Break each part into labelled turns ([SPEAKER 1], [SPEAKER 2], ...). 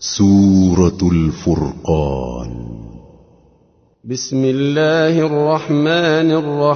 [SPEAKER 1] سورة الفرقان.
[SPEAKER 2] بسم الله الرحمن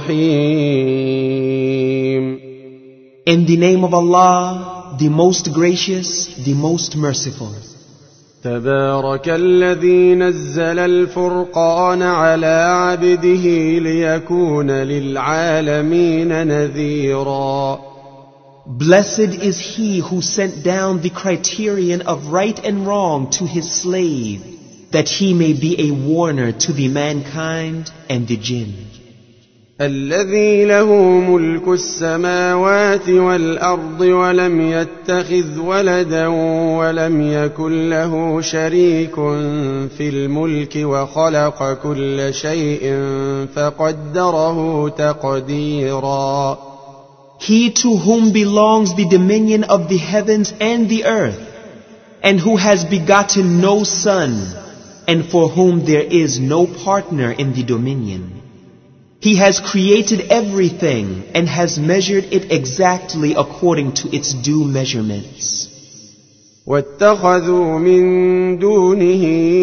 [SPEAKER 2] الرحيم.
[SPEAKER 3] In the name of Allah, the most gracious, the most merciful.
[SPEAKER 2] تبارك الذي نزل الفرقان على عبده ليكون للعالمين نذيرا.
[SPEAKER 3] Blessed is he who sent down the criterion of right and wrong to his slave, that he may be a warner to the mankind and the jinn.
[SPEAKER 2] الذي له ملك السماوات والأرض ولم يتخذ ولدا ولم يكن له شريك في الملك وخلق كل شيء فقدره تقديرا.
[SPEAKER 3] He to whom belongs the dominion of the heavens and the earth, and who has begotten no son, and for whom there is no partner in the dominion. He has created everything and has measured it exactly according to its due measurements.
[SPEAKER 2] واتخذوا من دونه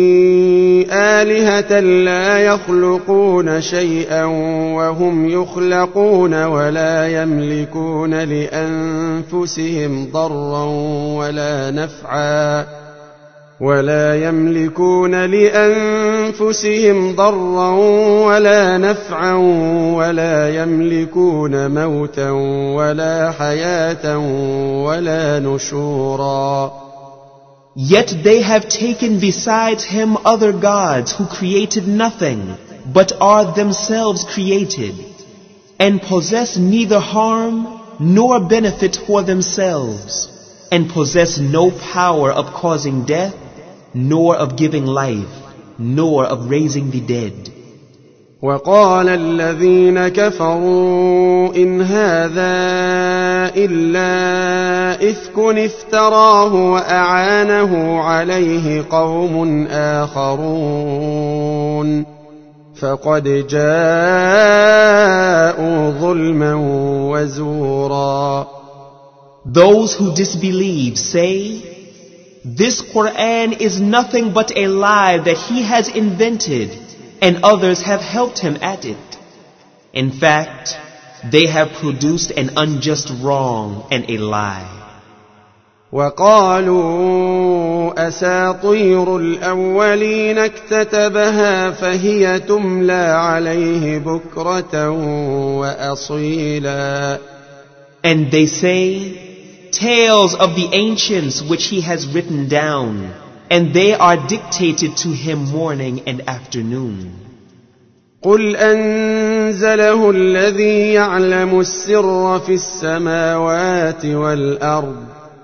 [SPEAKER 2] آلهة لا يخلقون شيئا وهم يخلقون ولا يملكون لأنفسهم ضرا ولا نفعا ولا يملكون موتا ولا حياة ولا نشورا.
[SPEAKER 3] Yet they have taken besides him other gods who created nothing, but are themselves created, and possess neither harm nor benefit for themselves, and possess no power of causing death, nor of giving life, nor of raising the dead.
[SPEAKER 2] وقال الذين كفروا إن هذا إلا إفك افتراه وأعانه عليه قوم آخرون فقد جاءوا ظلما وزورا.
[SPEAKER 3] Those who disbelieve say, this Quran is nothing but a lie that he has invented, and others have helped him at it. In fact, they have produced an unjust wrong and a lie.
[SPEAKER 2] وقالوا أساطير الأولين اكتتبها فهي تملى عليه بكرة وأصيلا.
[SPEAKER 3] And they say, tales of the ancients which he has written down, and they are dictated to him morning and afternoon.
[SPEAKER 2] قل أنزله الذي يعلم السر في السماوات والأرض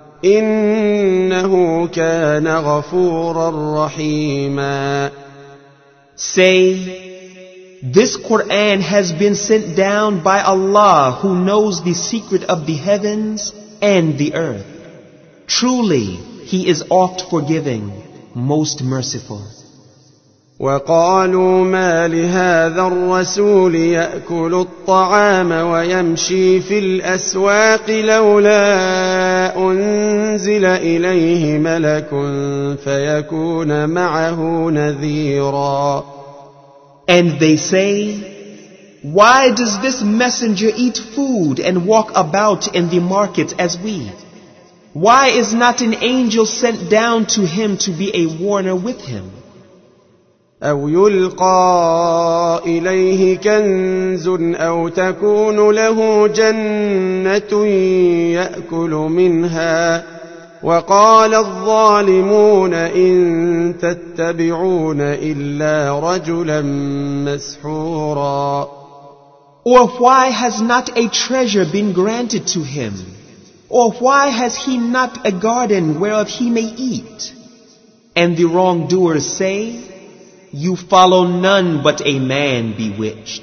[SPEAKER 2] إنه كان غفورا رحيما.
[SPEAKER 3] Say, this Quran has been sent down by Allah who knows the secret of the heavens and the earth. Truly, He is oft forgiving, most merciful.
[SPEAKER 2] وقالوا ما لهذا الرسول يأكل الطعام ويمشي في الأسواق لولا أنزل إليه ملك فيكون معه نذيرا.
[SPEAKER 3] And they say, why does this messenger eat food and walk about in the markets as we? Why is not an angel sent down to him to be a warner with him?
[SPEAKER 2] أو يلقى إليه كنز أو تكون له جنة يأكل منها وقال الظالمون إن تتبعون إلا رجلا مسحورا.
[SPEAKER 3] Or why has not a treasure been granted to him? Or why has he not a garden whereof he may eat? And the wrongdoers say, you follow none but a man bewitched.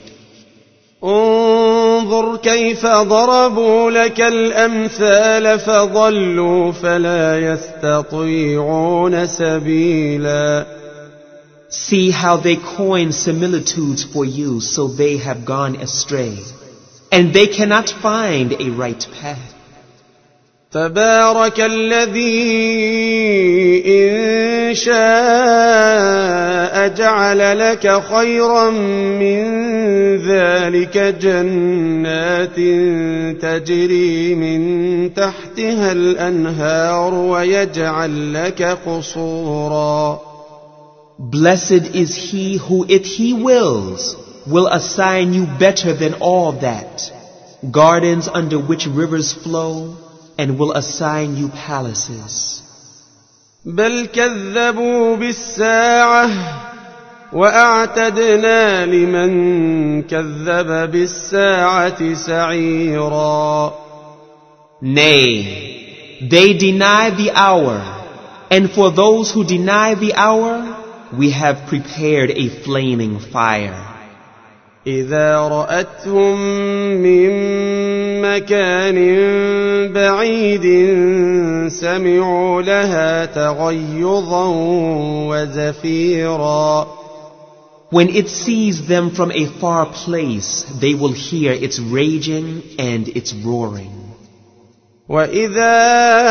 [SPEAKER 2] انظر كيف ضربوا لك الأمثال فضلوا فلا يستطيعون سبيلا.
[SPEAKER 3] See how they coin similitudes for you, so they have gone astray, and they cannot find a right path.
[SPEAKER 2] تبارك الذي إن شاء جعل لك خيرا من ذلك جنات تجري من تحتها الأنهار ويجعل لك قصورا.
[SPEAKER 3] Blessed is he who, if he wills, will assign you better than all that, gardens under which rivers flow, and will assign you palaces.
[SPEAKER 2] بل كذبوا بالساعة وأعتدنا لمن كذب بالساعة سعيرا.
[SPEAKER 3] Nay, they deny the hour, and for those who deny the hour, we have prepared a flaming fire.
[SPEAKER 2] إذا رأتهم من مكان بعيد سمعوا لها تغيظا وزفيرا.
[SPEAKER 3] When it sees them from a far place, they will hear its raging and its roaring.
[SPEAKER 2] وإذا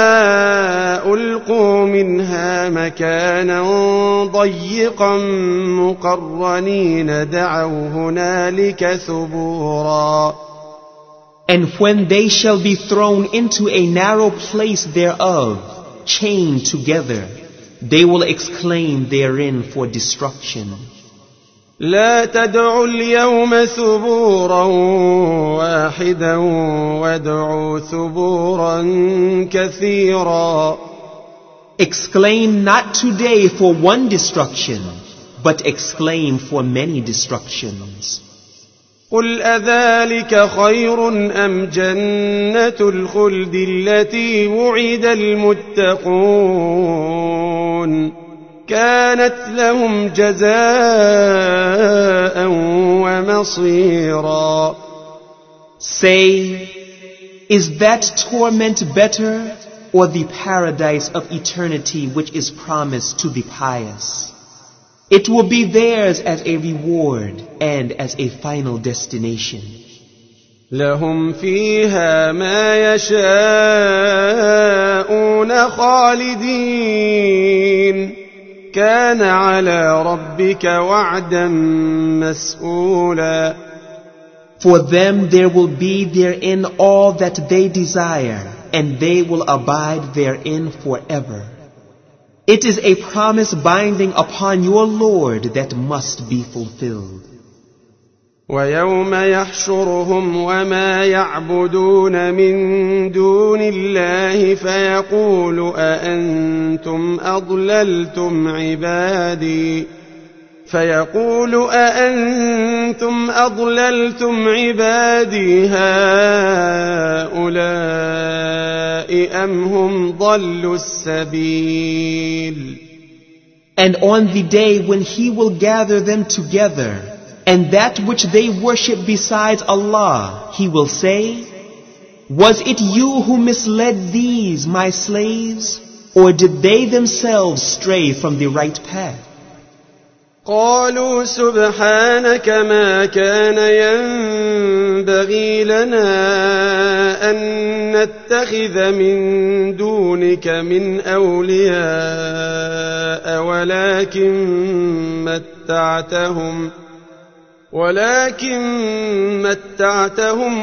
[SPEAKER 2] ألقوا منها مكانا ضيقا مقرنين دعوا هنالك ثبورا.
[SPEAKER 3] And when they shall be thrown into a narrow place thereof, chained together, they will exclaim therein for destruction.
[SPEAKER 2] لا تدعوا اليوم ثبورا واحدا وادعوا ثبورا كثيرا.
[SPEAKER 3] Exclaim not today for one destruction, but exclaim for many destructions.
[SPEAKER 2] قل أذلك خير أم جنة الخلد التي وعد المتقون كانت لهم جزاء ومصيرا.
[SPEAKER 3] Say, is that torment better, or the paradise of eternity which is promised to the pious? It will be theirs as a reward and as a final destination.
[SPEAKER 2] لهم فيها ما يشاءون خالدين كان على ربك وعدا مسئولا.
[SPEAKER 3] For them there will be therein all that they desire, and they will abide therein forever. It is a promise binding upon your Lord that must be fulfilled.
[SPEAKER 2] ويوم يحشرهم وما يعبدون من دون الله فيقول أأنتم أضللتم عبادي هؤلاء أم هم ضلوا السبيل.
[SPEAKER 3] And on the day when he will gather them together, and that which they worship besides Allah, he will say, was it you who misled these, my slaves, or did they themselves stray from the right path?
[SPEAKER 2] قالوا سبحانك ما كان ينبغي لنا أن نتخذ من دونك من أولياء ولكن متعتهم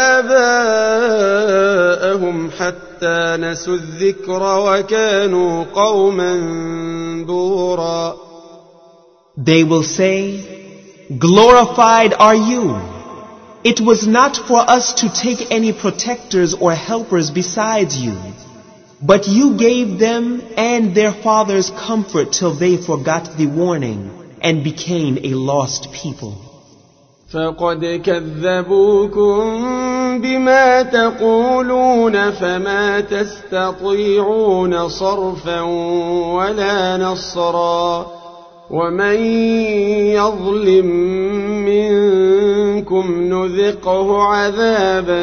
[SPEAKER 2] وآباءهم حتى نسوا الذكر وكانوا قوما بورا.
[SPEAKER 3] They will say, glorified are you. It was not for us to take any protectors or helpers besides you, but you gave them and their fathers comfort till they forgot the warning and became a lost people.
[SPEAKER 2] فقد كذبوكم بما تقولون فما تستطيعون صرفا ولا نصرا ومن يظلم منكم نذقه عذابا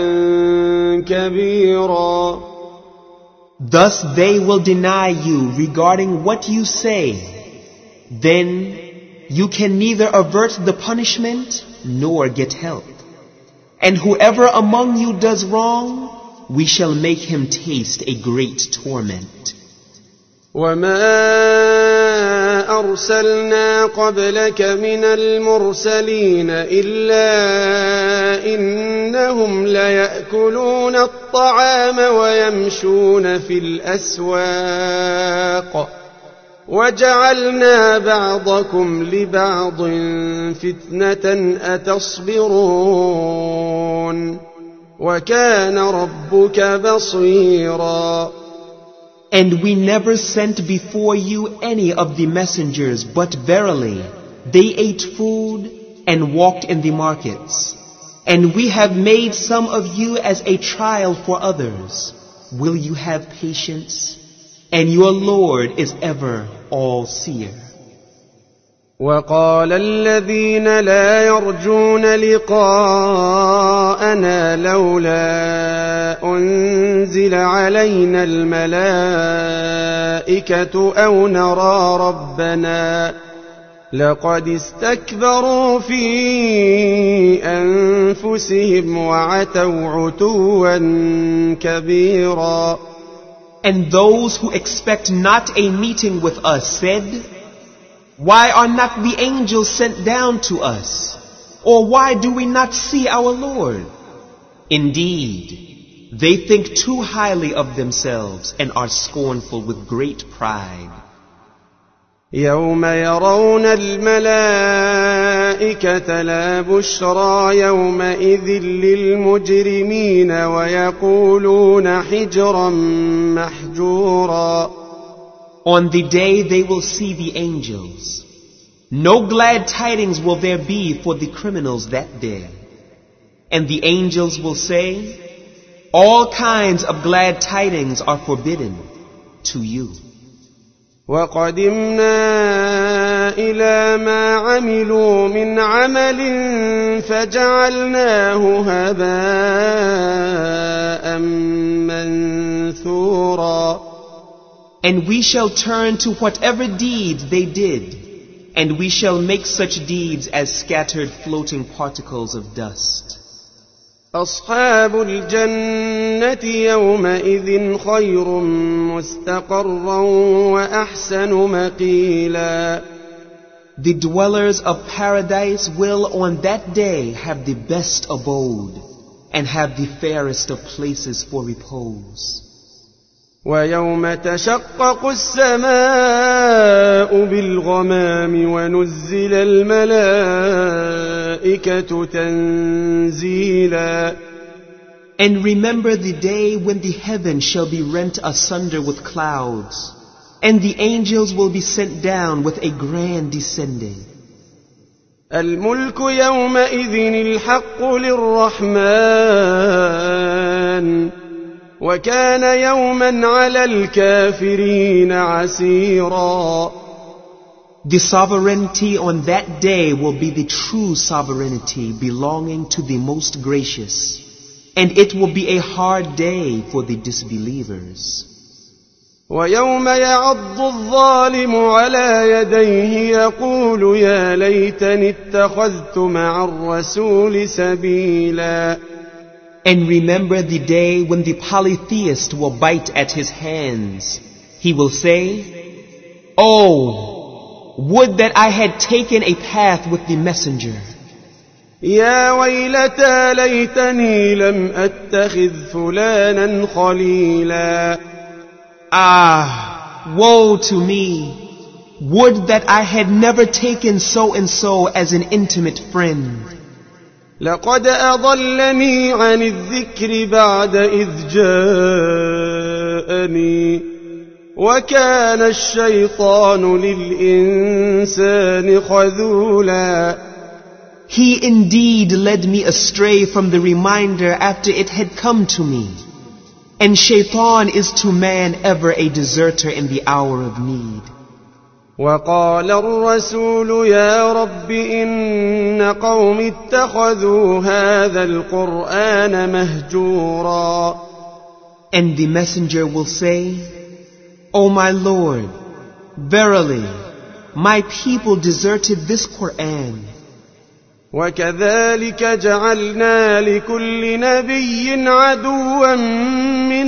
[SPEAKER 2] كبيرا.
[SPEAKER 3] Thus they will deny you regarding what you say. Then you can neither avert the punishment nor get help. And whoever among you does wrong, we shall make him taste a great torment.
[SPEAKER 2] وما أرسلنا قبلك من المرسلين إلا إنهم ليأكلون الطعام ويمشون في الأسواق وجعلنا بعضكم لبعض فتنة أتصبرون وكان ربك بصيرا.
[SPEAKER 3] And we never sent before you any of the messengers, but verily they ate food and walked in the markets. And we have made some of you as a trial for others. Will you have patience? And your Lord is ever all-seer.
[SPEAKER 2] وقال الذين لا يرجون لقاءنا لولا أنزل علينا الملائكة أو نرى ربنا لقد استكبروا في أنفسهم وعتوا عتوا كبيرا.
[SPEAKER 3] And those who expect not a meeting with us said, why are not the angels sent down to us? Or why do we not see our Lord? Indeed, they think too highly of themselves and are scornful with great pride.
[SPEAKER 2] يوم يرون الملائكة لا بشرى يومئذ للمجرمين ويقولون حجرا محجورا.
[SPEAKER 3] On the day they will see the angels. No glad tidings will there be for the criminals that day. And the angels will say, all kinds of glad tidings are forbidden to you.
[SPEAKER 2] وَقَدِمْنَا إِلَى مَا عَمِلُوا مِنْ عَمَلٍ فَجَعَلْنَاهُ هَبَاءً مَنْثُورًا.
[SPEAKER 3] And we shall turn to whatever deeds they did, and we shall make such deeds as scattered floating particles of dust.
[SPEAKER 2] أصحاب الجنة يومئذ خير مستقرا وأحسن مقيلا.
[SPEAKER 3] The dwellers of paradise will on that day have the best abode and have the fairest of places for repose.
[SPEAKER 2] ويوم تشقق السماء بالغمام ونزل الملائكة تنزيلا.
[SPEAKER 3] And remember the day when the heaven shall be rent asunder with clouds, and the angels will be sent down with a grand descending.
[SPEAKER 2] الملك يومئذ الحق للرحمن وكان يوما على الكافرين عسيرا.
[SPEAKER 3] The sovereignty on that day will be the true sovereignty belonging to the most gracious, and it will be a hard day for the disbelievers.
[SPEAKER 2] ويوم يعض الظالم على يديه يقول يا ليتني اتخذت مع الرسول سبيلا.
[SPEAKER 3] And remember the day when the polytheist will bite at his hands. He will say, oh, would that I had taken a path with the messenger.
[SPEAKER 2] يا ويلتى ليتني لم أتخذ فلانا خليلا.
[SPEAKER 3] Ah, woe to me! Would that I had never taken so and so as an intimate friend.
[SPEAKER 2] لقد أضلني عن الذكر بعد إذ جاءني وكان الشيطان للإنسان خذولا.
[SPEAKER 3] He indeed led me astray from the reminder after it had come to me. And Shaitan is to man ever a deserter in the hour of need.
[SPEAKER 2] وقال الرسول يا رب إن قوم اتخذوا هذا القرآن مهجورا.
[SPEAKER 3] And the messenger will say, O my Lord, verily, my people deserted this Qur'an.
[SPEAKER 2] وكذلك جعلنا لكل نبي عدوا من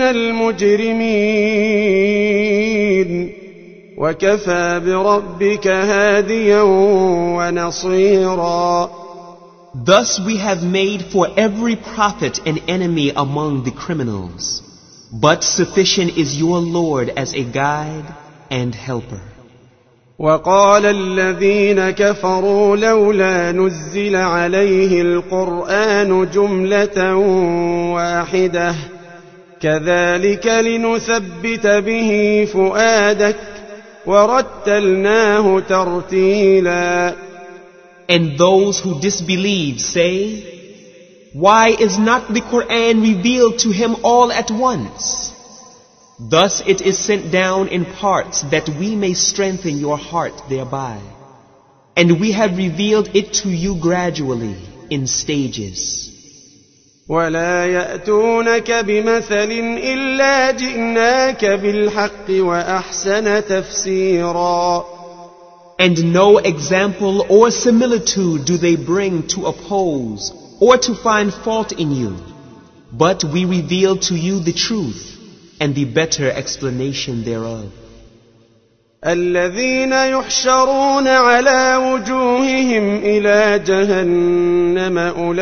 [SPEAKER 2] المجرمين وكفى بربك هاديا ونصيرا.
[SPEAKER 3] Thus we have made for every prophet an enemy among the criminals, but sufficient is your Lord as a guide and helper.
[SPEAKER 2] وقال الذين كفروا لولا نزل عليه القرآن جملة واحدة كذلك لنثبت به فؤادك ورتلناه ترتيلا.
[SPEAKER 3] And those who disbelieve say, why is not the Quran revealed to him all at once? Thus it is sent down in parts that we may strengthen your heart thereby. And we have revealed it to you gradually in stages.
[SPEAKER 2] ولا يأتونك بمثل إلا جئناك بالحق وأحسن تفسيرا.
[SPEAKER 3] And no example or similitude do they bring to oppose or to find fault in you. But we reveal to you the truth and the better explanation thereof.
[SPEAKER 2] الذين يحشرون على وجوههم إلى جهنم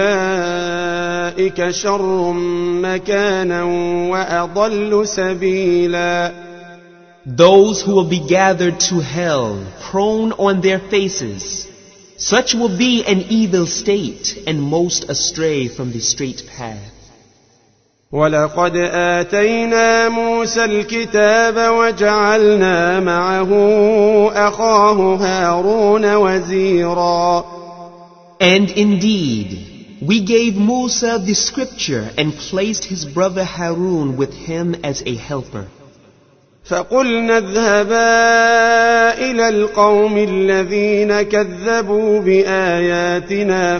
[SPEAKER 2] أولئك شر مكانا وأضل سبيلا.
[SPEAKER 3] Those who will be gathered to hell, prone on their faces, such will be an evil state and most astray from the straight path.
[SPEAKER 2] ولقد آتينا موسى الكتاب وجعلنا معه أخاه هارون وزيرا.
[SPEAKER 3] And indeed, we gave Musa the scripture and placed his brother Harun with him as a helper.
[SPEAKER 2] فقلنا اذهبا إلى القوم الذين كذبوا بآياتنا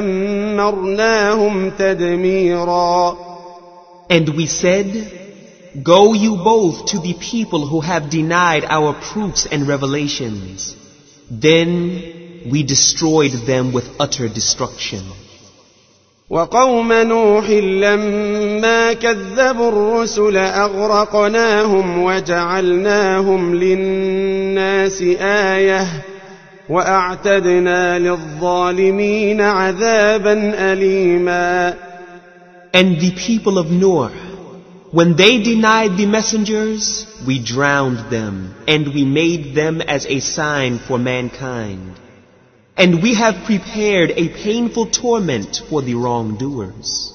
[SPEAKER 2] فدمرناهم تدميرا.
[SPEAKER 3] And we said, go you both to the people who have denied our proofs and revelations. Then we destroyed them with utter destruction.
[SPEAKER 2] وقوم نوح لما كذبوا الرسل أغرقناهم وجعلناهم للناس آية وأعتدنا للظالمين عذابا أليما.
[SPEAKER 3] And the people of Noah, when they denied the messengers, we drowned them and we made them as a sign for mankind. And we have prepared a painful torment for the wrongdoers.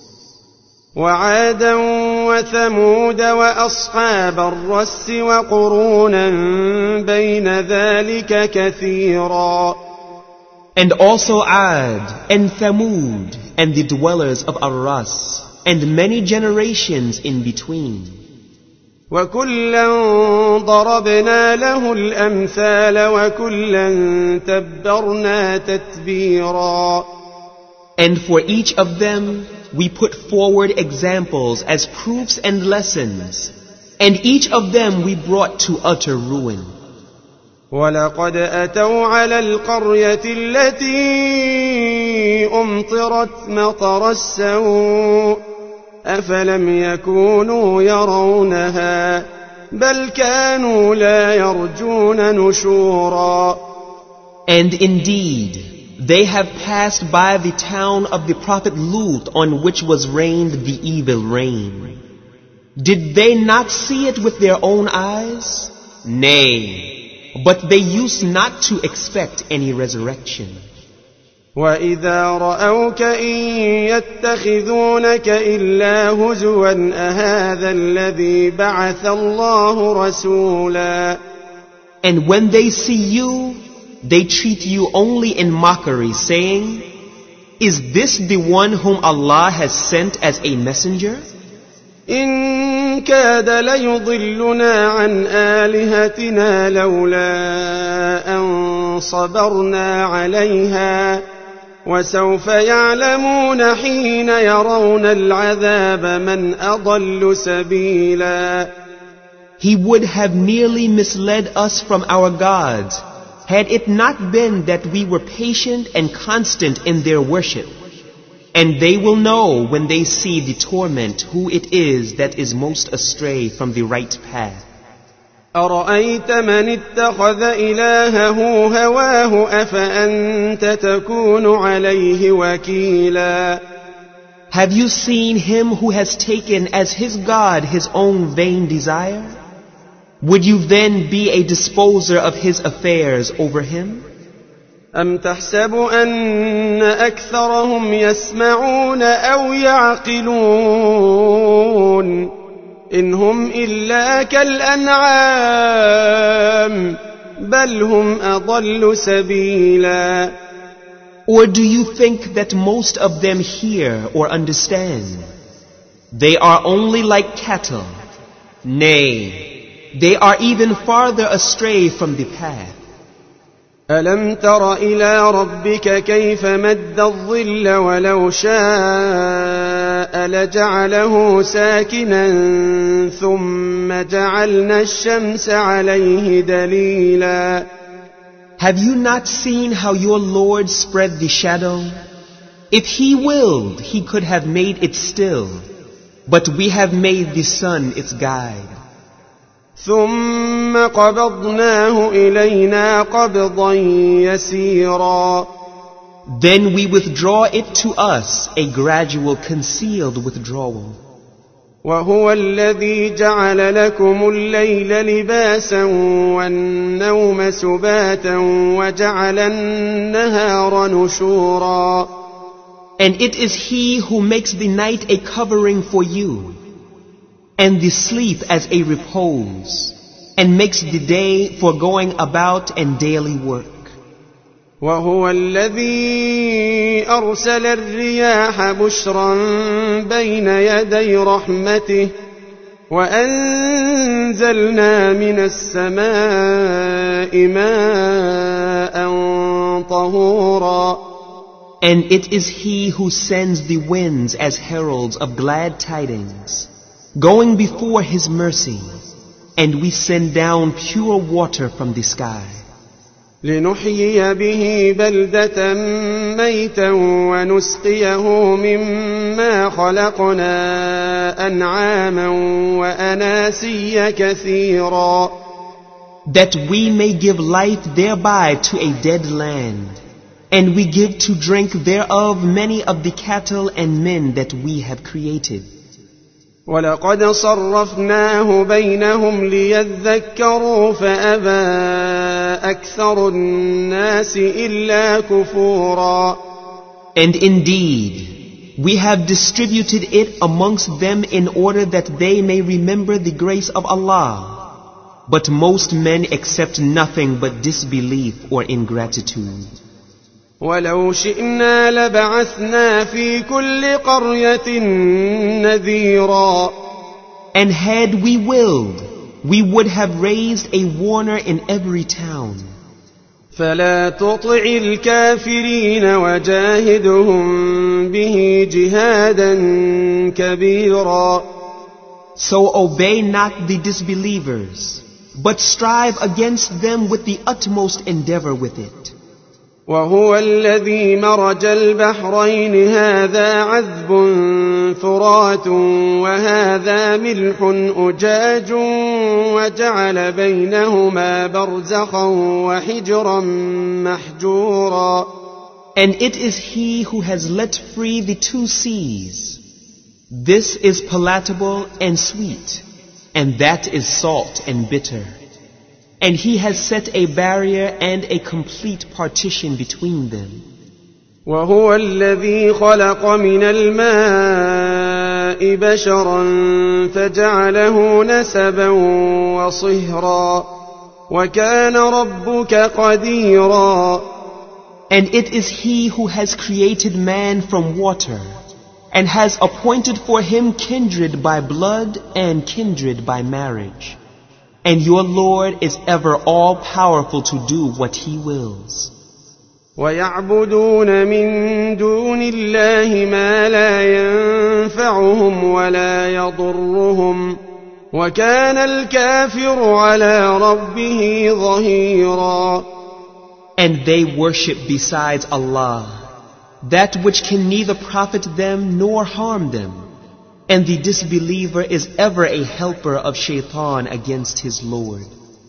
[SPEAKER 2] وعادا وثمود وأصحاب الرس وقرونا بين ذلك كثيرا.
[SPEAKER 3] And also Ad and Thamud and the dwellers of Ar-Ras and many generations in between.
[SPEAKER 2] وكلا ضربنا له الأمثال وكلا تبرنا تتبيرا.
[SPEAKER 3] And for each of them we put forward examples as proofs and lessons, and each of them we brought to utter ruin.
[SPEAKER 2] ولقد أتوا على القرية التي أمطرت مطر السوء أفلم يكونوا يرونها بل كانوا لا يرجون نشورا.
[SPEAKER 3] And indeed, they have passed by the town of the prophet Lut on which was rained the evil rain. Did they not see it with their own eyes? Nay, but they used not to expect any resurrection.
[SPEAKER 2] وَإِذَا رَأَوْكَ إِن يَتَّخِذُونَكَ إِلَّا هُزُوًا أَهَذَا الَّذِي بَعَثَ اللَّهُ رَسُولًا.
[SPEAKER 3] And when they see you, they treat you only in mockery, saying, is this the one whom Allah has sent as a messenger?
[SPEAKER 2] إِن كَادَ لَيُضِلُّنَا عَنْ آلِهَتِنَا لَوْلَا أَن صَبَرْنَا عَلَيْهَا وَسَوْفَ يَعْلَمُونَ حِينَ يَرَوْنَ الْعَذَابَ مَنْ أَضَلُّ سَبِيلًا.
[SPEAKER 3] He would have nearly misled us from our gods had it not been that we were patient and constant in their worship. And they will know when they see the torment who it is that is most astray from the right path.
[SPEAKER 2] أرأيت من اتخذ إلهه هواه أفأنت تكون عليه وكيلا.
[SPEAKER 3] Have you seen him who has taken as his God his own vain desire? Would you then be a disposer of his affairs over him?
[SPEAKER 2] أم تحسب أن أكثرهم يسمعون أو يعقلون إن هم إلا كالأنعام بل هم أضل سبيلا.
[SPEAKER 3] Or do you think that most of them hear or understand? They are only like cattle. Nay, they are even farther astray from the path.
[SPEAKER 2] ألم تر إلى ربك كيف مد الظل ولو شاء لجعله ساكنا ثم جعلنا الشمس عليه دليلا.
[SPEAKER 3] Have you not seen how your Lord spread the shadow? If He willed, He could have made it still, but we have made the sun its guide.
[SPEAKER 2] ثم قبضناه إلينا قبضا يسيرا.
[SPEAKER 3] Then we withdraw it to us, a gradual concealed withdrawal.
[SPEAKER 2] وهو الذي جعل لكم الليل لباسا والنوم سباتا وجعل النهار نشورا.
[SPEAKER 3] And it is He who makes the night a covering for you, and the sleep as a repose, and makes the day for going about and daily work.
[SPEAKER 2] وهو الذي أرسل الرياح بشرا بين يدي رحمته وأنزلنا من السماء ماء طهورا.
[SPEAKER 3] And it is He who sends the winds as heralds of glad tidings, going before His mercy, and we send down pure water from the sky.
[SPEAKER 2] لنحيي به بلدة ميتا ونسقيه مما خلقنا أنعاما وأناسيا كثيرا.
[SPEAKER 3] That we may give life thereby to a dead land, and we give to drink thereof many of the cattle and men that we have created.
[SPEAKER 2] ولقد صرفناه بينهم ليذكروا فأبى أكثر الناس إلا كفورا.
[SPEAKER 3] And indeed, we have distributed it amongst them in order that they may remember the grace of Allah. But most men accept nothing but disbelief or ingratitude.
[SPEAKER 2] ولو شئنا لبعثنا في كل قرية نذيرا.
[SPEAKER 3] And had we willed, we would have raised a warner in every town.
[SPEAKER 2] فلا تطع الكافرين وجاهدهم به جهادا كبيرا.
[SPEAKER 3] So obey not the disbelievers, but strive against them with the utmost endeavor with it.
[SPEAKER 2] وهو الذي مرج البحرين هذا عذب فرات وهذا ملح أجاج وجعل بينهما برزخا وحجرا محجورا.
[SPEAKER 3] And it is He who has let free the two seas. This is palatable and sweet, and that is salt and bitter. And He has set a barrier and a complete partition between them.
[SPEAKER 2] وهو الذي خلق من الماء بشرا فجعله نسبا وصهرا وكان ربك قديرا.
[SPEAKER 3] And it is He who has created man from water, and has appointed for him kindred by blood and kindred by marriage. And your Lord is ever all-powerful to do what He wills.
[SPEAKER 2] ويعبدون من دون الله ما لا ينفعهم ولا يضرهم وكان الكافر على ربه ظهيرا.
[SPEAKER 3] And they worship besides Allah that which can neither profit them nor harm them. And the disbeliever is ever a helper of shaitan against his Lord.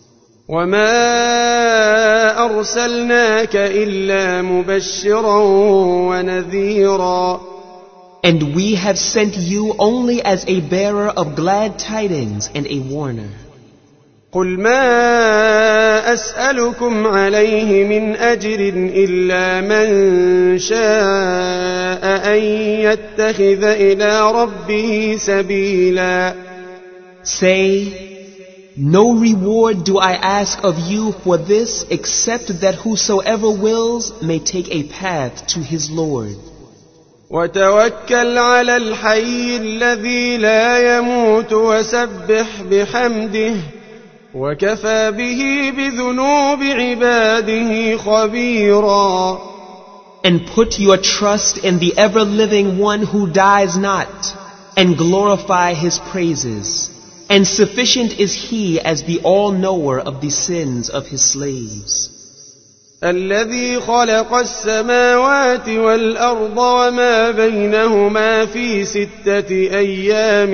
[SPEAKER 2] وَمَا أَرْسَلْنَاكَ إِلَّا مُبَشِّرًا وَنَذِيرًا.
[SPEAKER 3] And we have sent you only as a bearer of glad tidings and a warner.
[SPEAKER 2] قُلْ مَا أَسْأَلُكُمْ عَلَيْهِ مِنْ أَجْرٍ إِلَّا مَنْ شَاءَ أَنْ يَتَّخِذَ إِلَى رَبِّهِ سَبِيلًا.
[SPEAKER 3] Say, no reward do I ask of you for this except that whosoever wills may take a path to his Lord.
[SPEAKER 2] وَتَوَكَّلْ عَلَى الْحَيِّ الَّذِي لَا يَمُوتُ وَسَبِّحْ بِحَمْدِهِ وَكَفَى بِهِ بِذُنُوبِ عِبَادِهِ خَبِيرًا.
[SPEAKER 3] And put your trust in the ever-living one who dies not, and glorify his praises. And sufficient is he as the all-knower of the sins of his slaves.
[SPEAKER 2] الذي خلق السماوات والأرض وما بينهما في 6 أيام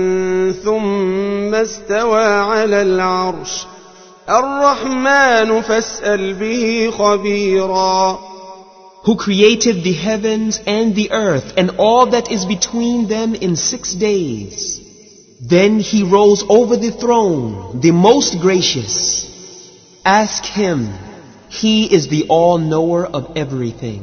[SPEAKER 2] ثم استوى على العرش الرحمن فاسأل به خبيرا.
[SPEAKER 3] Who created the heavens and the earth and all that is between them in 6 days. Then he rose over the throne, the most gracious. Ask him. He is the all-knower of everything.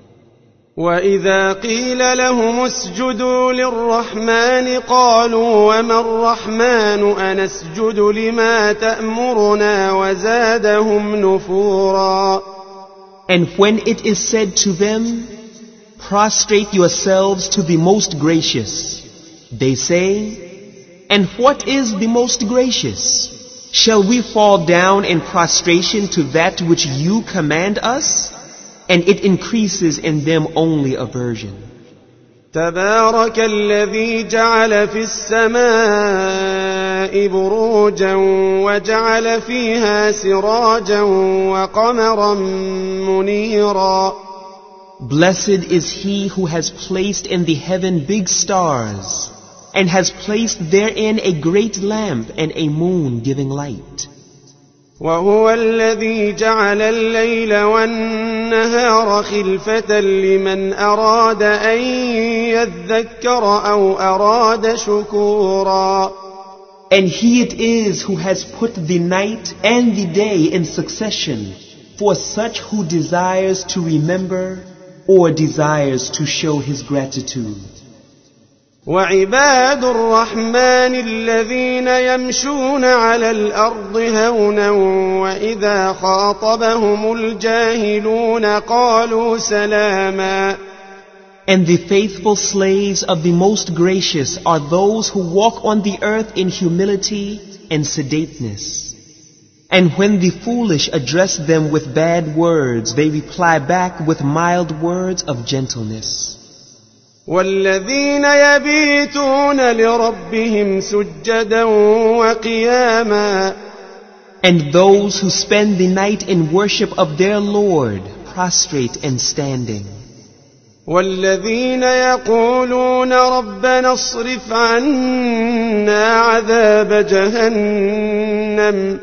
[SPEAKER 2] وَإِذَا قِيلَ لَهُمُ اسْجُدُوا لِلرَّحْمَنِ قَالُوا وَمَا الرَّحْمَنُ أَنَسْجُدُ لِمَا تَأْمُرُنَا وَزَادَهُمْ نُفُورًا.
[SPEAKER 3] And when it is said to them, prostrate yourselves to the most gracious, they say, and what is the most gracious? Shall we fall down in prostration to that which you command us? And it increases in them only aversion.
[SPEAKER 2] تبارك الذي جعل في السماء بروجا وجعل فيها سراجا وقمرا منيرا.
[SPEAKER 3] Blessed is he who has placed in the heaven big stars, and has placed therein a great lamp and a moon giving light.
[SPEAKER 2] وهو الذي جعل الليل والنهار خلفة لمن أراد أن يذكر أو أراد شكورا.
[SPEAKER 3] And he it is who has put the night and the day in succession for such who desires to remember or desires to show his gratitude.
[SPEAKER 2] وعباد الرحمن الذين يمشون على الأرض هونا وإذا خاطبهم الجاهلون قالوا سلاما.
[SPEAKER 3] And the faithful slaves of the Most Gracious are those who walk on the earth in humility and sedateness. And when the foolish address them with bad words, they reply back with mild words of gentleness.
[SPEAKER 2] والذين يبيتون لربهم سجدا وقياما.
[SPEAKER 3] And those who spend the night in worship of their Lord, prostrate and standing.
[SPEAKER 2] والذين يقولون ربنا اصرف عنا عذاب جهنم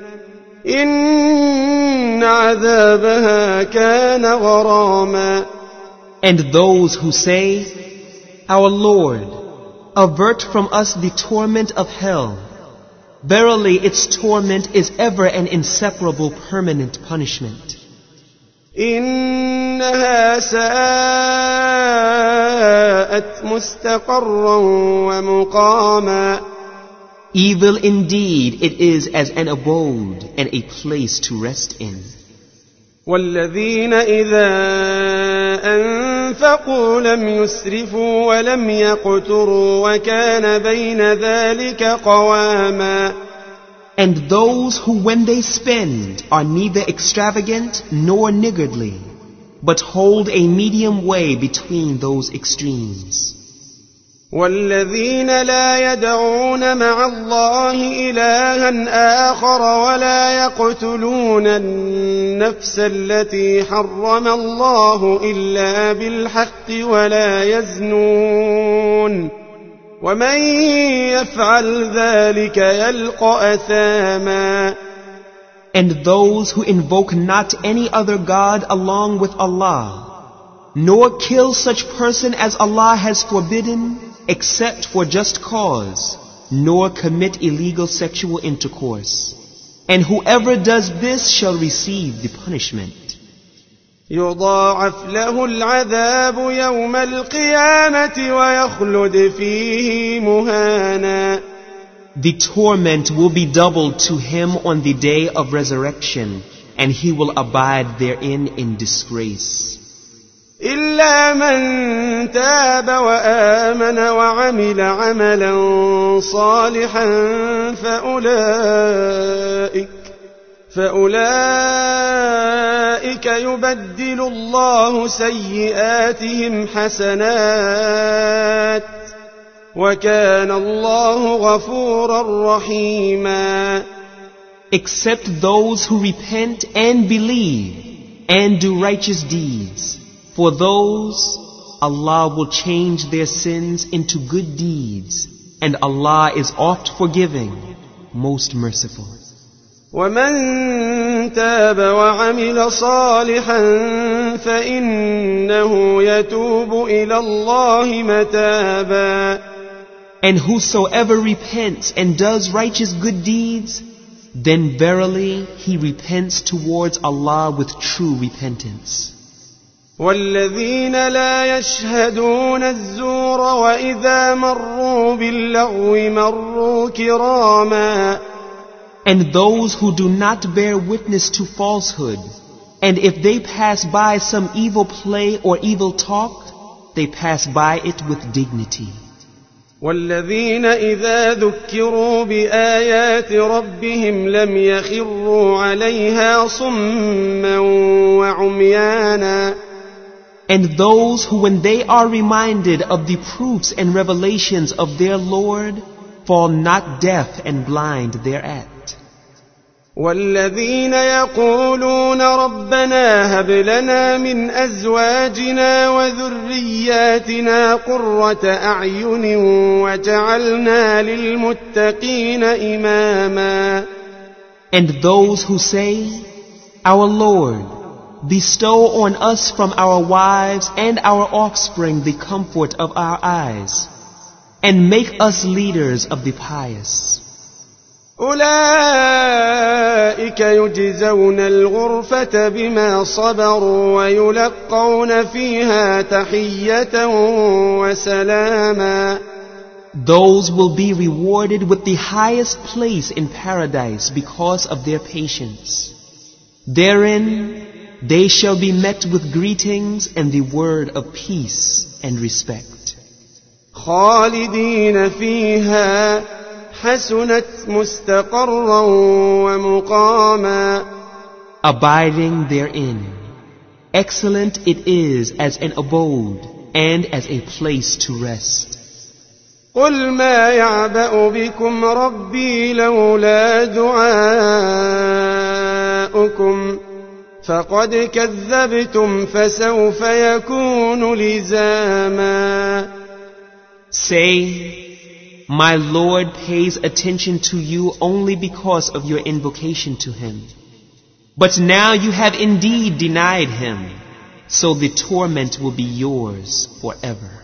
[SPEAKER 2] إن عذابها كان غراما.
[SPEAKER 3] And those who say, Our Lord, avert from us the torment of hell. Verily its torment is ever an inseparable permanent punishment.
[SPEAKER 2] إنها ساءت مستقرا ومقاما.
[SPEAKER 3] Evil indeed it is as an abode and a place to rest in.
[SPEAKER 2] والذين إذا أنفقوا لم يسرفوا ولم يقتروا وكان بين ذلك قواما.
[SPEAKER 3] And those who when they spend are neither extravagant nor niggardly, but hold a medium way between those extremes.
[SPEAKER 2] والذين لا يدعون مع الله إلها آخر ولا يقتلون النفس التي حرم الله إلا بالحق ولا يزنون ومن يفعل ذلك يلقى أثاما.
[SPEAKER 3] And those who invoke not any other God along with Allah, nor kill such person as Allah has forbidden, except for just cause, nor commit illegal sexual intercourse. And whoever does this shall receive the punishment.
[SPEAKER 2] يضاعف له العذاب يوم القيامة ويخلد فيه مهانا.
[SPEAKER 3] The torment will be doubled to him on the day of resurrection, and he will abide therein in disgrace.
[SPEAKER 2] إلا من تاب وآمن وعمل عملا صالحا فأولئك يبدل الله سيئاتهم حسنات وكان الله غفورا رحيما.
[SPEAKER 3] Except those who repent and believe and do righteous deeds. For those, Allah will change their sins into good deeds, and Allah is oft forgiving, most merciful.
[SPEAKER 2] ومن تاب وعمل صالحا فإنه يتوب إلى الله متابا.
[SPEAKER 3] And whosoever repents and does righteous good deeds, then verily he repents towards Allah with true repentance.
[SPEAKER 2] والذين لا يشهدون الزور وإذا مروا باللغو مروا كراما.
[SPEAKER 3] And those who do not bear witness to falsehood, and if they pass by some evil play or evil talk, they pass by it with dignity.
[SPEAKER 2] والذين إذا ذكروا بآيات ربهم لم يخروا عليها صما وعميانا.
[SPEAKER 3] And those who, when they are reminded of the proofs and revelations of their Lord, fall not deaf and blind thereat.
[SPEAKER 2] والذين يقولون ربنا هب لنا من أزواجنا وذرياتنا قرة أعين وجعلنا للمتقين إماما.
[SPEAKER 3] And those who say, Our Lord, bestow on us from our wives and our offspring the comfort of our eyes, and make us leaders of the pious.
[SPEAKER 2] أولئك يجزون الغرفة بما صبروا ويلقون فيها تحية وسلاما.
[SPEAKER 3] Those will be rewarded with the highest place in paradise because of their patience. Therein they shall be met with greetings and the word of peace and respect.
[SPEAKER 2] خالدين فيها حسنت مستقرا ومقاما.
[SPEAKER 3] Abiding therein, excellent it is as an abode and as a place to rest.
[SPEAKER 2] قل ما يعبأ بكم ربي لولا دعاؤكم فقد كذبتم فسوف يكون لزاما.
[SPEAKER 3] Say, my Lord pays attention to you only because of your invocation to Him. But now you have indeed denied Him, so the torment will be yours forever.